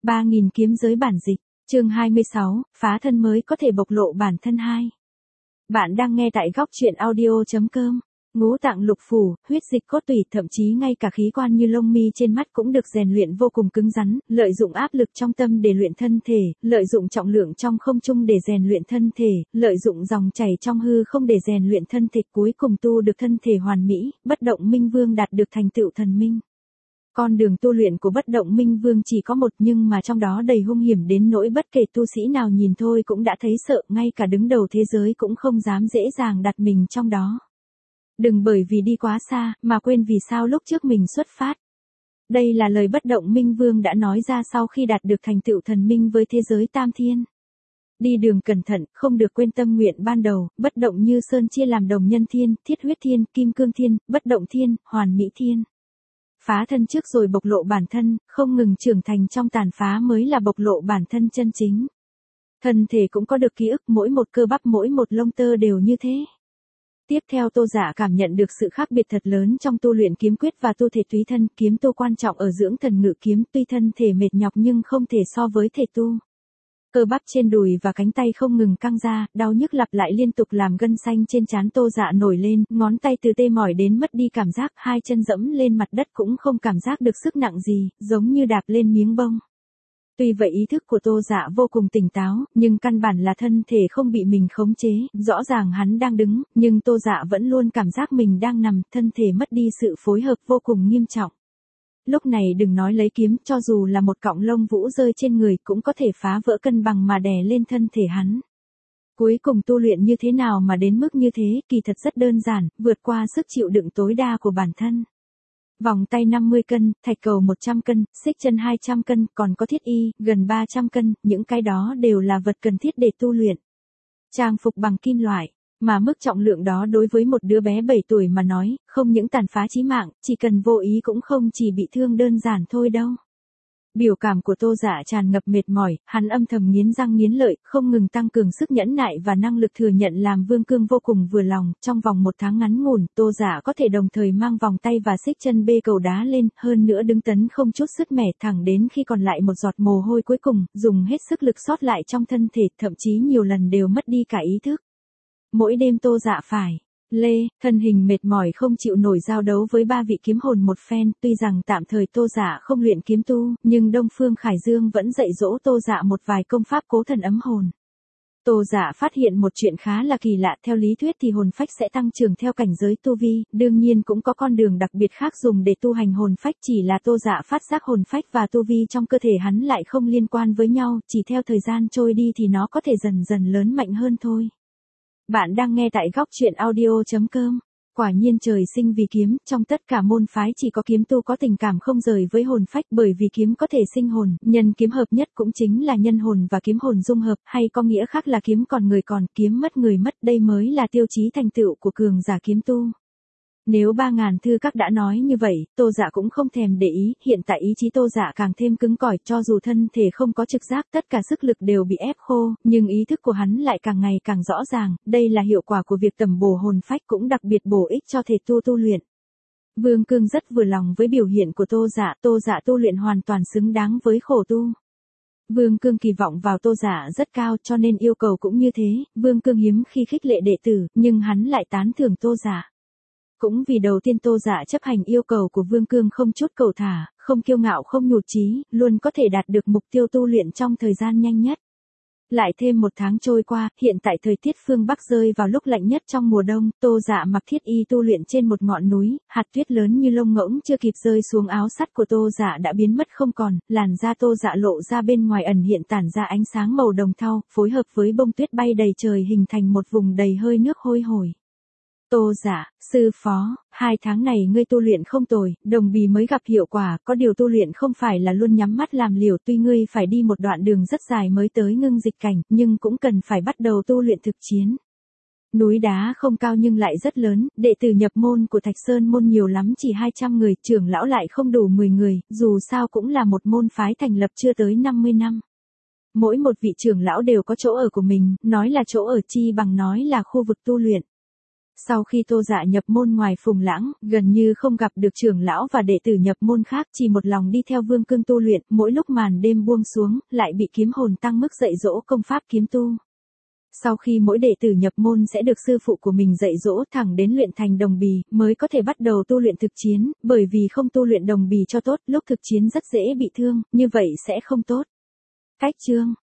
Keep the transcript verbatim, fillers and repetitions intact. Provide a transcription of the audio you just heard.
ba nghìn kiếm giới bản dịch, chương hai mươi sáu, phá thân mới có thể bộc lộ bản thân hai. Bạn đang nghe tại góc truyện audio.com. Ngũ tạng lục phủ, huyết dịch cốt tủy, thậm chí ngay cả khí quan như lông mi trên mắt cũng được rèn luyện vô cùng cứng rắn, lợi dụng áp lực trong tâm để luyện thân thể, lợi dụng trọng lượng trong không trung để rèn luyện thân thể, lợi dụng dòng chảy trong hư không để rèn luyện thân thể, cuối cùng tu được thân thể hoàn mỹ, bất động minh vương đạt được thành tựu thần minh. Con đường tu luyện của bất động minh vương chỉ có một, nhưng mà trong đó đầy hung hiểm đến nỗi bất kể tu sĩ nào nhìn thôi cũng đã thấy sợ, ngay cả đứng đầu thế giới cũng không dám dễ dàng đặt mình trong đó. Đừng bởi vì đi quá xa, mà quên vì sao lúc trước mình xuất phát. Đây là lời bất động minh vương đã nói ra sau khi đạt được thành tựu thần minh với thế giới tam thiên. Đi đường cẩn thận, không được quên tâm nguyện ban đầu, bất động như sơn chia làm đồng nhân thiên, thiết huyết thiên, kim cương thiên, bất động thiên, hoàn mỹ thiên. Phá thân trước rồi bộc lộ bản thân, không ngừng trưởng thành trong tàn phá mới là bộc lộ bản thân chân chính. Thân thể cũng có được ký ức, mỗi một cơ bắp mỗi một lông tơ đều như thế. Tiếp theo Tô Dạ cảm nhận được sự khác biệt thật lớn trong tu luyện kiếm quyết và tu thể túy thân, kiếm tu quan trọng ở dưỡng thần ngự kiếm, tuy thân thể mệt nhọc nhưng không thể so với thể tu. Cơ bắp trên đùi và cánh tay không ngừng căng ra, đau nhức lặp lại liên tục làm gân xanh trên trán Tô Dạ nổi lên, ngón tay từ tê mỏi đến mất đi cảm giác, hai chân dẫm lên mặt đất cũng không cảm giác được sức nặng gì, giống như đạp lên miếng bông. Tuy vậy ý thức của Tô Dạ vô cùng tỉnh táo, nhưng căn bản là thân thể không bị mình khống chế, rõ ràng hắn đang đứng, nhưng Tô Dạ vẫn luôn cảm giác mình đang nằm, thân thể mất đi sự phối hợp vô cùng nghiêm trọng. Lúc này đừng nói lấy kiếm, cho dù là một cọng lông vũ rơi trên người cũng có thể phá vỡ cân bằng mà đè lên thân thể hắn. Cuối cùng tu luyện như thế nào mà đến mức như thế, kỳ thật rất đơn giản, vượt qua sức chịu đựng tối đa của bản thân. Vòng tay năm mươi cân, thạch cầu một trăm cân, xích chân hai trăm cân, còn có thiết y, gần ba trăm cân, những cái đó đều là vật cần thiết để tu luyện. Trang phục bằng kim loại, mà mức trọng lượng đó đối với một đứa bé bảy tuổi mà nói, không những tàn phá chí mạng, chỉ cần vô ý cũng không chỉ bị thương đơn giản thôi đâu. Biểu cảm của Tô Dạ tràn ngập mệt mỏi, hắn âm thầm nghiến răng nghiến lợi, không ngừng tăng cường sức nhẫn nại và năng lực thừa nhận làm Vương Cương vô cùng vừa lòng, trong vòng một tháng ngắn ngủn, Tô Dạ có thể đồng thời mang vòng tay và xích chân bê cầu đá lên, hơn nữa đứng tấn không chút sứt mẻ thẳng đến khi còn lại một giọt mồ hôi cuối cùng, dùng hết sức lực sót lại trong thân thể, thậm chí nhiều lần đều mất đi cả ý thức. Mỗi đêm Tô Dạ phải lê, thân hình mệt mỏi không chịu nổi giao đấu với ba vị kiếm hồn một phen, tuy rằng tạm thời Tô Dạ không luyện kiếm tu, nhưng Đông Phương Khải Dương vẫn dạy dỗ Tô Dạ một vài công pháp cố thần ấm hồn. Tô Dạ phát hiện một chuyện khá là kỳ lạ, theo lý thuyết thì hồn phách sẽ tăng trưởng theo cảnh giới tu vi, đương nhiên cũng có con đường đặc biệt khác dùng để tu hành hồn phách, chỉ là Tô Dạ phát giác hồn phách và tu vi trong cơ thể hắn lại không liên quan với nhau, chỉ theo thời gian trôi đi thì nó có thể dần dần lớn mạnh hơn thôi. Bạn đang nghe tại góc truyện audio.com. Quả nhiên trời sinh vì kiếm, trong tất cả môn phái chỉ có kiếm tu có tình cảm không rời với hồn phách, bởi vì kiếm có thể sinh hồn, nhân kiếm hợp nhất cũng chính là nhân hồn và kiếm hồn dung hợp, hay có nghĩa khác là kiếm còn người còn, kiếm mất người mất, đây mới là tiêu chí thành tựu của cường giả kiếm tu. Nếu ba ngàn thư các đã nói như vậy, Tô Dạ cũng không thèm để ý, hiện tại ý chí Tô Dạ càng thêm cứng cỏi, cho dù thân thể không có trực giác, tất cả sức lực đều bị ép khô, nhưng ý thức của hắn lại càng ngày càng rõ ràng, đây là hiệu quả của việc tẩm bổ hồn phách, cũng đặc biệt bổ ích cho thể tu tu luyện. Vương Cương rất vừa lòng với biểu hiện của Tô Dạ, Tô Dạ tu luyện hoàn toàn xứng đáng với khổ tu. Vương Cương kỳ vọng vào Tô Dạ rất cao, cho nên yêu cầu cũng như thế, Vương Cương hiếm khi khích lệ đệ tử, nhưng hắn lại tán thưởng Tô Dạ. Cũng vì đầu tiên Tô Dạ chấp hành yêu cầu của Vương Cương, không chút cầu thả, không kiêu ngạo không nhụt chí, luôn có thể đạt được mục tiêu tu luyện trong thời gian nhanh nhất. Lại thêm một tháng trôi qua, hiện tại thời tiết phương Bắc rơi vào lúc lạnh nhất trong mùa đông, Tô Dạ mặc thiết y tu luyện trên một ngọn núi, hạt tuyết lớn như lông ngỗng chưa kịp rơi xuống áo sắt của Tô Dạ đã biến mất không còn, làn da Tô Dạ lộ ra bên ngoài ẩn hiện tản ra ánh sáng màu đồng thau, phối hợp với bông tuyết bay đầy trời hình thành một vùng đầy hơi nước hôi hổi. Tô Dạ, sư phó, hai tháng này ngươi tu luyện không tồi, đồng bì mới gặp hiệu quả, có điều tu luyện không phải là luôn nhắm mắt làm liều, tuy ngươi phải đi một đoạn đường rất dài mới tới ngưng dịch cảnh, nhưng cũng cần phải bắt đầu tu luyện thực chiến. Núi đá không cao nhưng lại rất lớn, đệ tử nhập môn của Thạch Sơn môn nhiều lắm chỉ hai trăm người, trưởng lão lại không đủ mười người, dù sao cũng là một môn phái thành lập chưa tới năm mươi năm. Mỗi một vị trưởng lão đều có chỗ ở của mình, nói là chỗ ở chi bằng nói là khu vực tu luyện. Sau khi Tô Dạ nhập môn ngoài Phùng Lãng, gần như không gặp được trưởng lão và đệ tử nhập môn khác, chỉ một lòng đi theo Vương Cương tu luyện, mỗi lúc màn đêm buông xuống, lại bị kiếm hồn tăng mức dạy dỗ công pháp kiếm tu. Sau khi mỗi đệ tử nhập môn sẽ được sư phụ của mình dạy dỗ thẳng đến luyện thành đồng bì, mới có thể bắt đầu tu luyện thực chiến, bởi vì không tu luyện đồng bì cho tốt, lúc thực chiến rất dễ bị thương, như vậy sẽ không tốt. Cách chương